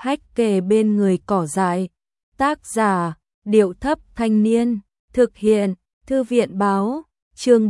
Hách kề bên người cỏ dại. Tác giả, Điệu Thấp Thanh Niên. Thực hiện, Thư viện Báo. Chương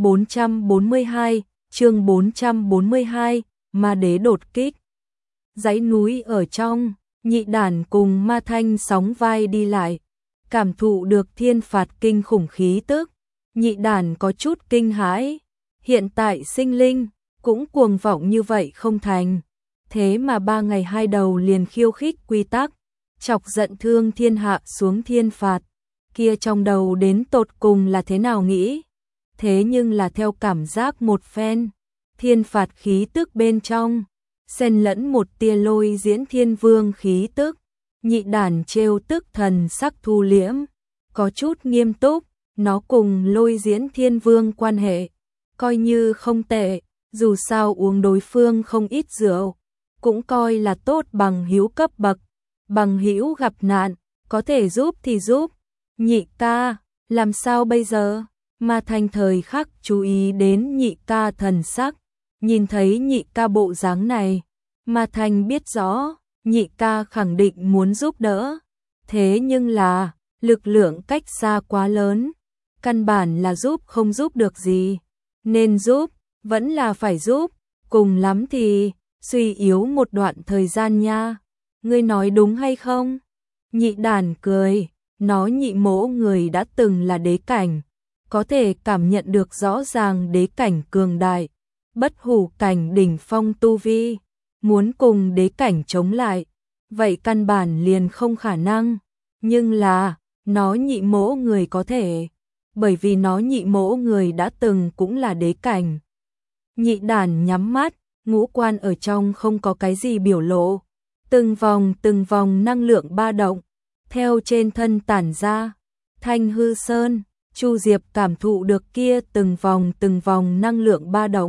442, Ma Đế đột kích. Dãy núi ở trong, Nhị Đản cùng Ma Thanh sóng vai đi lại, cảm thụ được thiên phạt kinh khủng khí tức. Nhị Đản có chút kinh hãi, hiện tại sinh linh cũng cuồng vọng như vậy không thành, thế mà 3 ngày 2 đầu liền khiêu khích quy tắc, chọc giận thương thiên hạ xuống thiên phạt, kia trong đầu đến tột cùng là thế nào nghĩ? Thế nhưng là theo cảm giác một phen, thiên phạt khí tức bên trong xen lẫn một tia Lôi Diễn Thiên Vương khí tức. Nhị Đản trêu tức thần sắc thu liễm, có chút nghiêm túc, nó cùng Lôi Diễn Thiên Vương quan hệ coi như không tệ, dù sao uống đối phương không ít rượu, cũng coi là tốt bằng hữu cấp bậc, bằng hữu gặp nạn, có thể giúp thì giúp. Nhị ca, làm sao bây giờ? Ma Thanh thời khắc chú ý đến nhị ca thần sắc, nhìn thấy nhị ca bộ dáng này, Ma Thanh biết rõ, nhị ca khẳng định muốn giúp đỡ, thế nhưng là, lực lượng cách xa quá lớn, căn bản là giúp không giúp được gì, nên giúp, vẫn là phải giúp, cùng lắm thì, suy yếu một đoạn thời gian nha, ngươi nói đúng hay không? Nhị Đản cười, nói nhị mỗ người đã từng là đế cảnh, có thể cảm nhận được rõ ràng đế cảnh cường đại, bất hủ cảnh đỉnh phong tu vi, muốn cùng đế cảnh chống lại, vậy căn bản liền không khả năng, nhưng là, nó nhị mỗ người có thể, bởi vì nó nhị mỗ người đã từng cũng là đế cảnh. Nhị Đản nhắm mắt, ngũ quan ở trong không có cái gì biểu lộ, từng vòng năng lượng ba động, theo trên thân tản ra. Thanh Hư Sơn, Chu Diệp cảm thụ được kia từng vòng năng lượng ba động.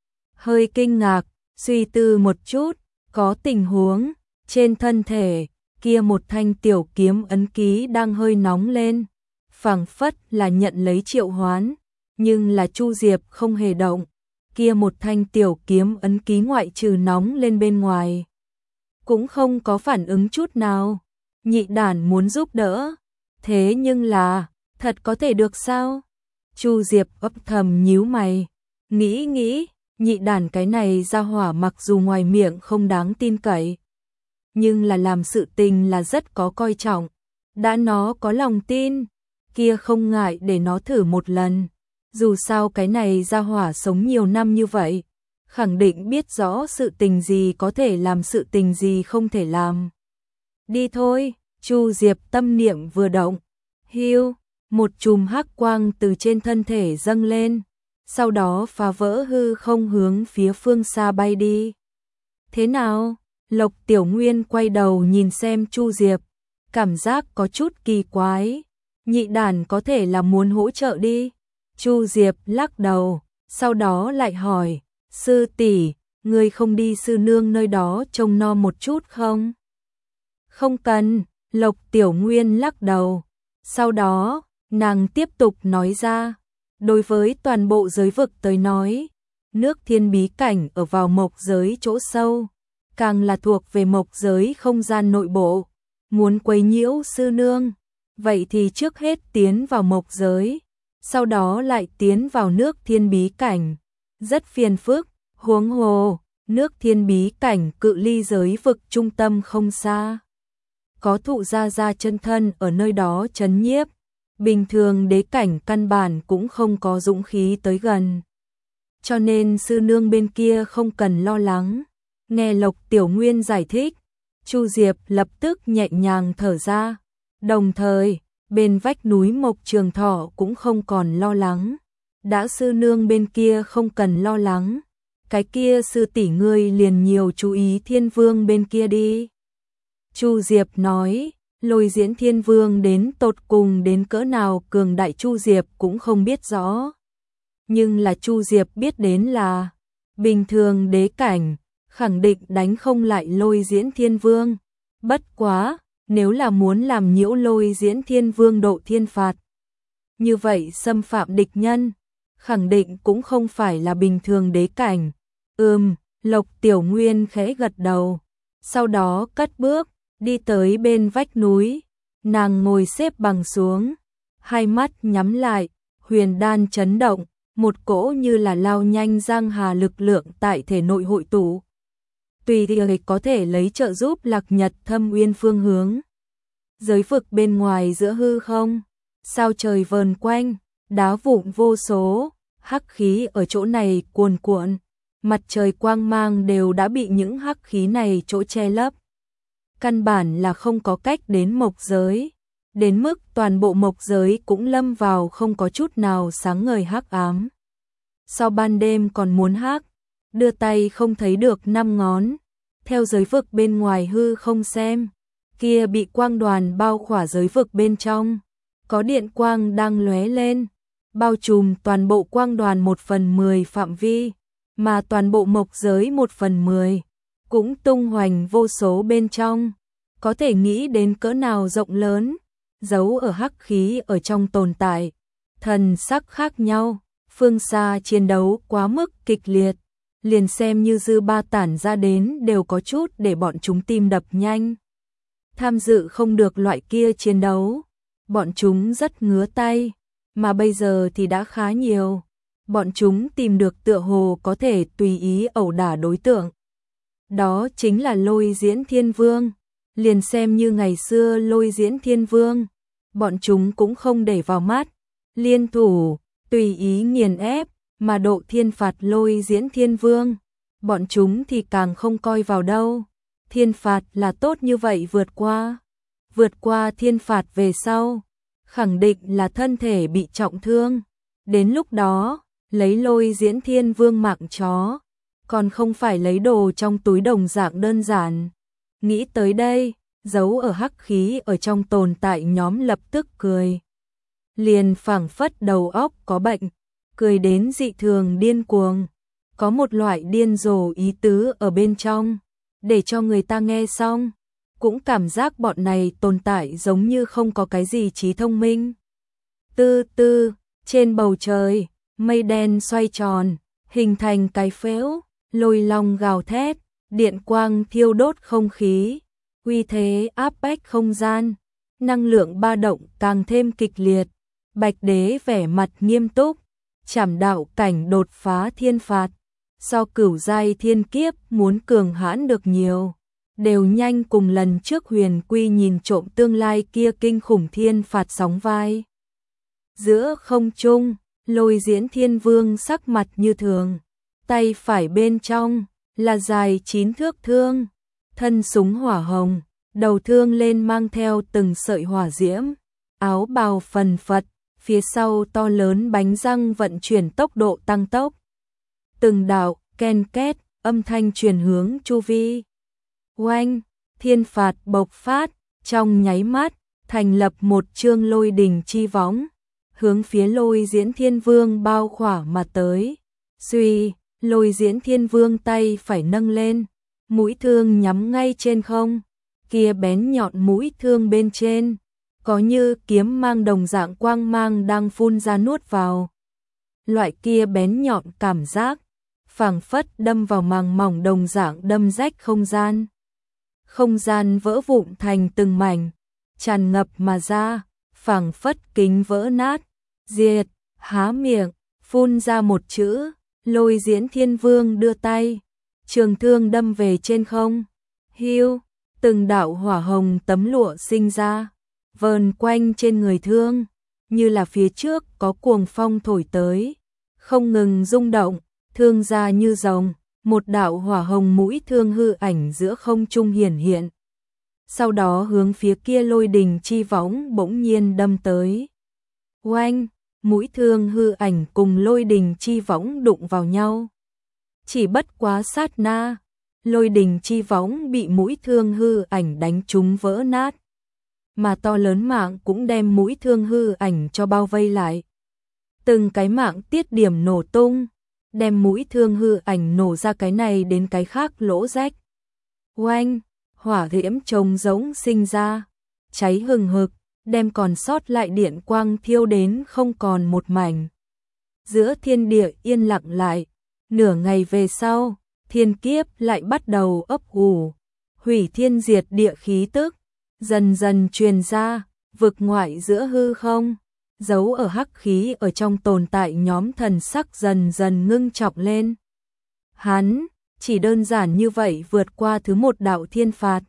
Hơi kinh ngạc, suy tư một chút, có tình huống, trên thân thể, kia một thanh tiểu kiếm ấn ký đang hơi nóng lên, phảng phất là nhận lấy triệu hoán, nhưng là Chu Diệp không hề động, kia một thanh tiểu kiếm ấn ký ngoại trừ nóng lên bên ngoài, cũng không có phản ứng chút nào. Nhị Đản muốn giúp đỡ, thế nhưng là, thật có thể được sao? Chu Diệp ấp thầm nhíu mày, nghĩ, Nhị Đản cái này ra hỏa mặc dù ngoài miệng không đáng tin cậy, nhưng là làm sự tình là rất có coi trọng, đã nó có lòng tin, kia không ngại để nó thử một lần, dù sao cái này ra hỏa sống nhiều năm như vậy, khẳng định biết rõ sự tình gì có thể làm, sự tình gì không thể làm. Đi thôi, Chu Diệp tâm niệm vừa động, hiu, một chùm hắc quang từ trên thân thể dâng lên, sau đó phá vỡ hư không hướng phía phương xa bay đi. Thế nào? Lộc Tiểu Nguyên quay đầu nhìn xem Chu Diệp, cảm giác có chút kỳ quái. Nhị Đản có thể là muốn hỗ trợ đi. Chu Diệp lắc đầu, sau đó lại hỏi, sư tỷ, ngươi không đi sư nương nơi đó trông nom một chút không? Không cần, Lộc Tiểu Nguyên lắc đầu. Sau đó, nàng tiếp tục nói ra, đối với toàn bộ giới vực tới nói, nước thiên bí cảnh ở vào mộc giới chỗ sâu, càng là thuộc về mộc giới không gian nội bộ, muốn quấy nhiễu sư nương, vậy thì trước hết tiến vào mộc giới, sau đó lại tiến vào nước thiên bí cảnh, rất phiền phức, huống hồ, nước thiên bí cảnh cự ly giới vực trung tâm không xa. Có thụ gia chân thân ở nơi đó trấn nhiếp, bình thường đế cảnh căn bản cũng không có dũng khí tới gần. Cho nên sư nương bên kia không cần lo lắng. Nghe Lộc Tiểu Nguyên giải thích, Chu Diệp lập tức nhẹ nhàng thở ra, đồng thời, bên vách núi Mộc Trường Thọ cũng không còn lo lắng. Đã sư nương bên kia không cần lo lắng, cái kia sư tỷ ngươi liền nhiều chú ý Thiên Vương bên kia đi. Chu Diệp nói, Lôi Diễn Thiên Vương đến tột cùng đến cỡ nào cường đại Chu Diệp cũng không biết rõ. Nhưng là Chu Diệp biết đến là, bình thường đế cảnh, khẳng định đánh không lại Lôi Diễn Thiên Vương. Bất quá, nếu là muốn làm nhiễu Lôi Diễn Thiên Vương độ thiên phạt, như vậy xâm phạm địch nhân, khẳng định cũng không phải là bình thường đế cảnh. Lộc Tiểu Nguyên khẽ gật đầu, sau đó cất bước, Đi tới bên vách núi, nàng ngồi xếp bằng xuống, hai mắt nhắm lại, huyền đan chấn động, một cỗ như là lao nhanh giang hà lực lượng tại thể nội hội tụ. Tùy thì có thể lấy trợ giúp Lạc Nhật Thâm Uyên phương hướng. Giới vực bên ngoài giữa hư không, sao trời vờn quanh, đá vụn vô số, hắc khí ở chỗ này cuồn cuộn, mặt trời quang mang đều đã bị những hắc khí này chỗ che lấp. Căn bản là không có cách đến mộc giới, đến mức toàn bộ mộc giới cũng lâm vào không có chút nào sáng ngời hắc ám. Sau ban đêm còn muốn hắc, đưa tay không thấy được năm ngón, theo giới vực bên ngoài hư không xem, kia bị quang đoàn bao khỏa giới vực bên trong, có điện quang đang lóe lên, bao trùm toàn bộ quang đoàn 1/10 phạm vi, mà toàn bộ mộc giới 1/10, cũng tung hoành vô số bên trong, có thể nghĩ đến cỡ nào rộng lớn, giấu ở hắc khí ở trong tồn tại, thần sắc khác nhau, phương xa chiến đấu quá mức kịch liệt, liền xem như dư ba tản ra đến đều có chút để bọn chúng tim đập nhanh. Tham dự không được loại kia chiến đấu, bọn chúng rất ngứa tay, mà bây giờ thì đã khá nhiều, bọn chúng tìm được tựa hồ có thể tùy ý ẩu đả đối tượng. Đó chính là Lôi Diễn Thiên Vương, liền xem như ngày xưa Lôi Diễn Thiên Vương, bọn chúng cũng không để vào mắt, liên thủ, tùy ý nghiền ép, mà độ thiên phạt Lôi Diễn Thiên Vương, bọn chúng thì càng không coi vào đâu. Thiên phạt là tốt như vậy vượt qua thiên phạt về sau, khẳng định là thân thể bị trọng thương, đến lúc đó, lấy Lôi Diễn Thiên Vương mạng chó, còn không phải lấy đồ trong túi đồng dạng đơn giản. Nghĩ tới đây, giấu ở hắc khí ở trong tồn tại nhóm lập tức cười. Liền phảng phất đầu óc có bệnh, cười đến dị thường điên cuồng, có một loại điên rồ ý tứ ở bên trong, để cho người ta nghe xong, cũng cảm giác bọn này tồn tại giống như không có cái gì trí thông minh. Tư tư, trên bầu trời, mây đen xoay tròn, hình thành cái phễu, lôi long gào thét, điện quang thiêu đốt không khí, uy thế áp bách không gian, năng lượng ba động càng thêm kịch liệt. Bạch Đế vẻ mặt nghiêm túc, trảm đạo cảnh đột phá thiên phạt, so cửu giai thiên kiếp muốn cường hãn được nhiều, đều nhanh cùng lần trước Huyền Quy nhìn trộm tương lai kia kinh khủng thiên phạt sóng vai. Giữa không trung, Lôi Diễn Thiên Vương sắc mặt như thường, tay phải bên trong là dài 9 thước thương, thân súng hỏa hồng, đầu thương lên mang theo từng sợi hỏa diễm, áo bào phần phật, phía sau to lớn bánh răng vận chuyển tốc độ tăng tốc. Từng đạo ken két âm thanh truyền hướng chu vi. Oanh, thiên phạt bộc phát, trong nháy mắt, thành lập một chương lôi đình chi võng, hướng phía Lôi Diễn Thiên Vương bao khỏa mà tới. Suy, Lôi Diễn Thiên Vương tay phải nâng lên, mũi thương nhắm ngay trên không, kia bén nhọn mũi thương bên trên, có như kiếm mang đồng dạng quang mang đang phun ra nuốt vào. Loại kia bén nhọn cảm giác, phảng phất đâm vào màng mỏng đồng dạng đâm rách không gian. Không gian vỡ vụn thành từng mảnh, tràn ngập mà ra, phảng phất kính vỡ nát, diệt, há miệng, phun ra một chữ, Lôi Diễn Thiên Vương đưa tay, trường thương đâm về trên không, hiu, từng đạo hỏa hồng tấm lụa sinh ra, vờn quanh trên người thương, như là phía trước có cuồng phong thổi tới, không ngừng rung động, thương ra như rồng, một đạo hỏa hồng mũi thương hư ảnh giữa không trung hiển hiện. Sau đó hướng phía kia lôi đình chi võng bỗng nhiên đâm tới. Oanh, mũi thương hư ảnh cùng lôi đình chi võng đụng vào nhau. Chỉ bất quá sát na, lôi đình chi võng bị mũi thương hư ảnh đánh trúng vỡ nát. Mà to lớn mạng cũng đem mũi thương hư ảnh cho bao vây lại. Từng cái mạng tiết điểm nổ tung, đem mũi thương hư ảnh nổ ra cái này đến cái khác lỗ rách. Oanh, hỏa diễm trông giống sinh ra, cháy hừng hực, đem còn sót lại điện quang thiêu đến không còn một mảnh. Giữa thiên địa yên lặng lại, nửa ngày về sau, thiên kiếp lại bắt đầu ấp ủ. hủy thiên diệt địa khí tức, dần dần truyền ra, vực ngoại giữa hư không, giấu ở hắc khí ở trong tồn tại nhóm thần sắc dần dần ngưng trọng lên. Hắn, chỉ đơn giản như vậy vượt qua thứ một đạo thiên phạt.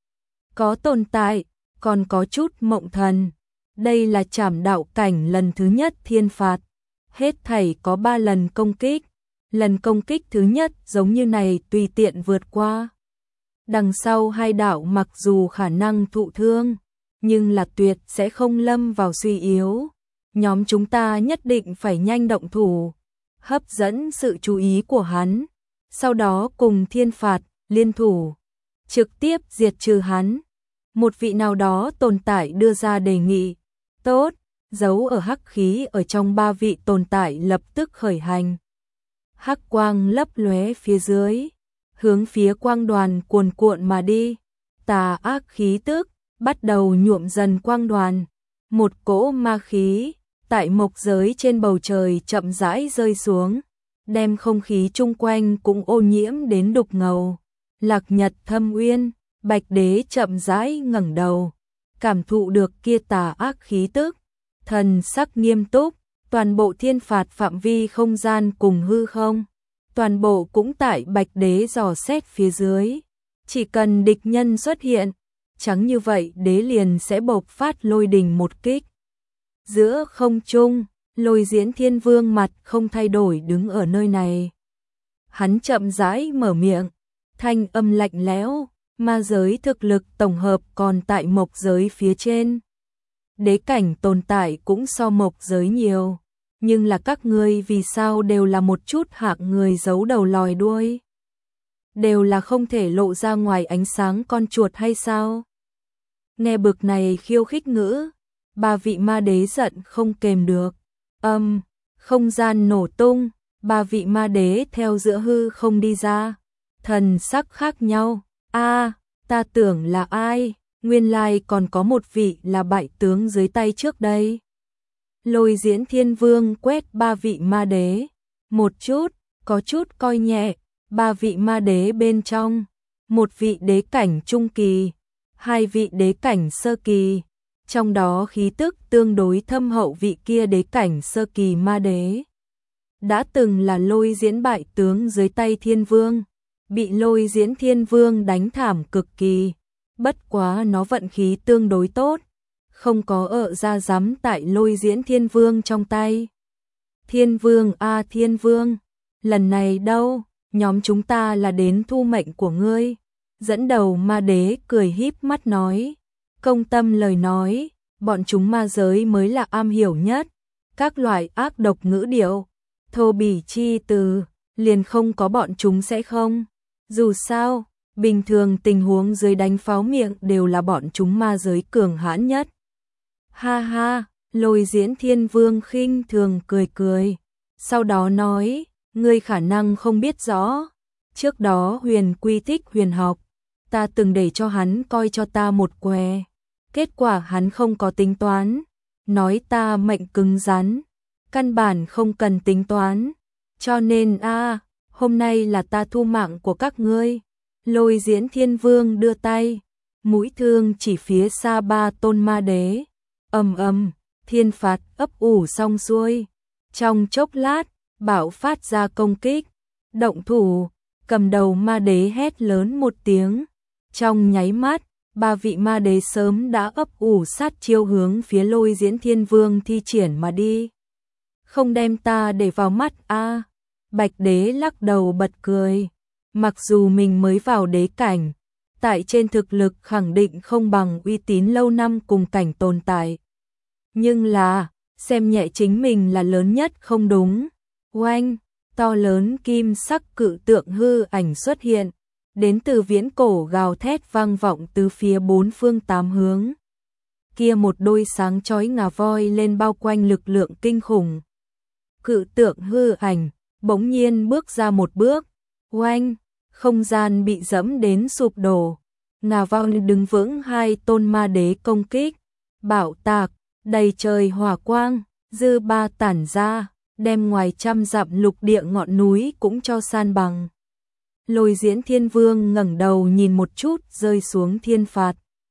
Có tồn tại, còn có chút mộng thần. Đây là trảm đạo cảnh lần thứ nhất thiên phạt. Hết thảy có 3 lần công kích. Lần công kích thứ nhất giống như này tùy tiện vượt qua. Đằng sau 2 đạo mặc dù khả năng thụ thương, nhưng là tuyệt sẽ không lâm vào suy yếu. Nhóm chúng ta nhất định phải nhanh động thủ, hấp dẫn sự chú ý của hắn, sau đó cùng thiên phạt, liên thủ, trực tiếp diệt trừ hắn. Một vị nào đó tồn tại đưa ra đề nghị. Tốt, giấu ở hắc khí ở trong 3 vị tồn tại lập tức khởi hành. Hắc quang lấp lóe phía dưới, hướng phía quang đoàn cuồn cuộn mà đi. Tà ác khí tức bắt đầu nhuộm dần quang đoàn. Một cỗ ma khí tại mộc giới trên bầu trời chậm rãi rơi xuống, đem không khí chung quanh cũng ô nhiễm đến đục ngầu. Lạc Nhật Thâm Uyên, Bạch Đế chậm rãi ngẩng đầu, cảm thụ được kia tà ác khí tức, thần sắc nghiêm túc. Toàn bộ thiên phạt phạm vi không gian cùng hư không, toàn bộ cũng tại Bạch Đế dò xét phía dưới. Chỉ cần địch nhân xuất hiện, chẳng như vậy đế liền sẽ bộc phát lôi đình một kích. Giữa không trung, Lôi Diễn Thiên Vương mặt không thay đổi đứng ở nơi này. Hắn chậm rãi mở miệng, thanh âm lạnh lẽo, ma giới thực lực tổng hợp còn tại mộc giới phía trên. Đế cảnh tồn tại cũng so mộc giới nhiều, nhưng là các ngươi vì sao đều là một chút hạng người giấu đầu lòi đuôi? Đều là không thể lộ ra ngoài ánh sáng con chuột hay sao? Nghe bực này khiêu khích ngữ, 3 vị ma đế giận không kềm được. Không gian nổ tung, 3 vị ma đế theo giữa hư không đi ra, thần sắc khác nhau. Ta tưởng là ai? Nguyên lai còn có một vị là bại tướng dưới tay trước đây. Lôi Diễn Thiên Vương quét 3 vị ma đế, một chút, có chút coi nhẹ. 3 vị ma đế bên trong, một vị đế cảnh trung kỳ, 2 vị đế cảnh sơ kỳ, trong đó khí tức tương đối thâm hậu vị kia đế cảnh sơ kỳ ma đế. Đã từng là Lôi Diễn bại tướng dưới tay Thiên Vương, bị Lôi Diễn Thiên Vương đánh thảm cực kỳ. Bất quá nó vận khí tương đối tốt, không có ợ ra dám tại Lôi Diễn Thiên Vương trong tay. Thiên Vương Thiên Vương, lần này đâu, nhóm chúng ta là đến thu mệnh của ngươi. Dẫn đầu ma đế cười híp mắt nói, công tâm lời nói, bọn chúng ma giới mới là am hiểu nhất. Các loại ác độc ngữ điệu, thô bỉ chi từ, liền không có bọn chúng sẽ không. Dù sao, bình thường tình huống dưới đánh pháo miệng đều là bọn chúng ma giới cường hãn nhất. Ha ha, Lôi Diễn Thiên Vương khinh thường cười cười, sau đó nói, ngươi khả năng không biết rõ. Trước đó Huyền Quy thích huyền học, ta từng để cho hắn coi cho ta một què. Kết quả hắn không có tính toán, nói ta mệnh cứng rắn, căn bản không cần tính toán. Cho nên hôm nay là ta thu mạng của các ngươi. Lôi Diễn Thiên Vương đưa tay, mũi thương chỉ phía xa 3 tôn ma đế. Thiên phạt ấp ủ xong xuôi. Trong chốc lát, bạo phát ra công kích. Động thủ, cầm đầu ma đế hét lớn một tiếng. Trong nháy mắt, 3 vị ma đế sớm đã ấp ủ sát chiêu hướng phía Lôi Diễn Thiên Vương thi triển mà đi. Không đem ta để vào mắt Bạch đế lắc đầu bật cười. Mặc dù mình mới vào đế cảnh, tại trên thực lực khẳng định không bằng uy tín lâu năm cùng cảnh tồn tại. Nhưng là, xem nhẹ chính mình là lớn nhất không đúng. Oanh, to lớn kim sắc cự tượng hư ảnh xuất hiện, đến từ viễn cổ gào thét vang vọng từ phía 4 phương 8 hướng. Kia một đôi sáng chói ngà voi lên bao quanh lực lượng kinh khủng. Cự tượng hư ảnh, bỗng nhiên bước ra một bước. Oanh, không gian bị dẫm đến sụp đổ. Ngà voi đứng vững 2 tôn ma đế công kích. Bạo tạc, đầy trời hỏa quang, dư ba tản ra, đem ngoài trăm dặm lục địa ngọn núi cũng cho san bằng. Lôi Diễn Thiên Vương ngẩng đầu nhìn một chút rơi xuống thiên phạt.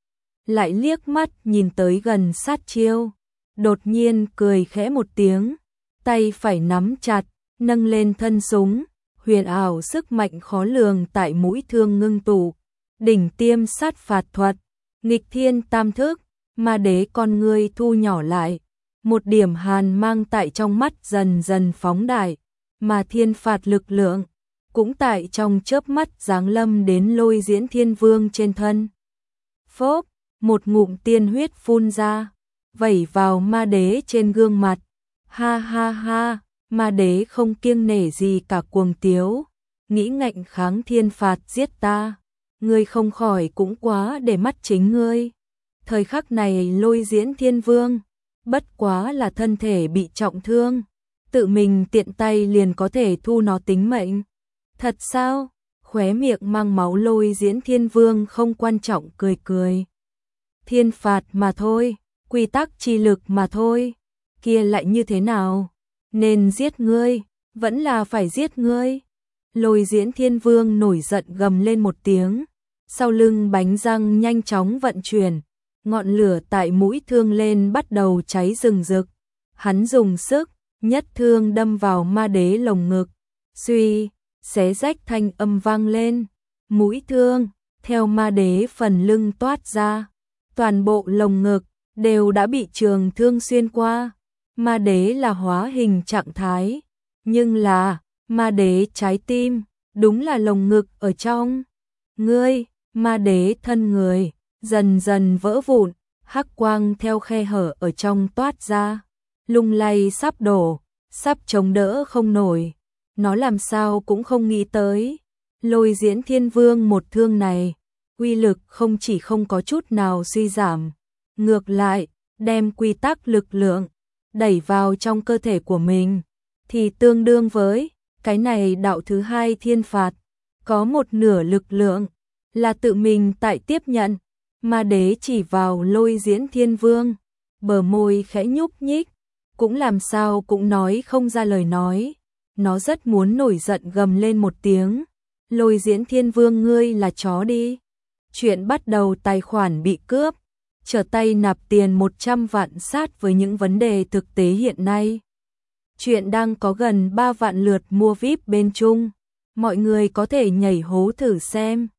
Lại liếc mắt nhìn tới gần sát chiêu. Đột nhiên cười khẽ một tiếng. Tay phải nắm chặt, nâng lên thân súng. Huyền ảo sức mạnh khó lường tại mũi thương ngưng tụ. Đỉnh tiêm sát phạt thuật. Nghịch thiên tam thức. Ma đế con ngươi thu nhỏ lại. Một điểm hàn mang tại trong mắt dần dần phóng đại. Mà thiên phạt lực lượng cũng tại trong chớp mắt giáng lâm đến Lôi Diễn Thiên Vương trên thân. Phốc, một ngụm tiên huyết phun ra, vẩy vào ma đế trên gương mặt. Ha ha ha, ma đế không kiêng nể gì cả cuồng tiếu, nghĩ ngạnh kháng thiên phạt giết ta, ngươi không khỏi cũng quá để mắt chính ngươi. Thời khắc này Lôi Diễn Thiên Vương, bất quá là thân thể bị trọng thương, tự mình tiện tay liền có thể thu nó tính mệnh. Thật sao? Khóe miệng mang máu Lôi Diễn Thiên Vương không quan trọng cười cười. Thiên phạt mà thôi, quy tắc chi lực mà thôi, kia lại như thế nào? Nên giết ngươi, vẫn là phải giết ngươi. Lôi Diễn Thiên Vương nổi giận gầm lên một tiếng, sau lưng bánh răng nhanh chóng vận chuyển, ngọn lửa tại mũi thương lên bắt đầu cháy rừng rực. Hắn dùng sức, nhất thương đâm vào ma đế lồng ngực, suy, xé rách thanh âm vang lên, mũi thương theo ma đế phần lưng toát ra, toàn bộ lồng ngực đều đã bị trường thương xuyên qua. Ma đế là hóa hình trạng thái, nhưng là ma đế trái tim, đúng là lồng ngực ở trong. Ngươi, ma đế thân người dần dần vỡ vụn, hắc quang theo khe hở ở trong toát ra, lung lay sắp đổ, sắp chống đỡ không nổi. Nó làm sao cũng không nghĩ tới, Lôi Diễn Thiên Vương một thương này, uy lực không chỉ không có chút nào suy giảm, ngược lại, đem quy tắc lực lượng đẩy vào trong cơ thể của mình, thì tương đương với cái này đạo thứ hai thiên phạt, có một nửa lực lượng là tự mình tại tiếp nhận. Ma đế chỉ vào Lôi Diễn Thiên Vương, bờ môi khẽ nhúc nhích, cũng làm sao cũng nói không ra lời nói. Nó rất muốn nổi giận gầm lên một tiếng. Lôi Diễn Thiên Vương ngươi là chó đi. Chuyện bắt đầu tài khoản bị cướp, trở tay nạp tiền 100 vạn sát với những vấn đề thực tế hiện nay. Chuyện đang có gần 3 vạn lượt mua VIP bên Trung. Mọi người có thể nhảy hố thử xem.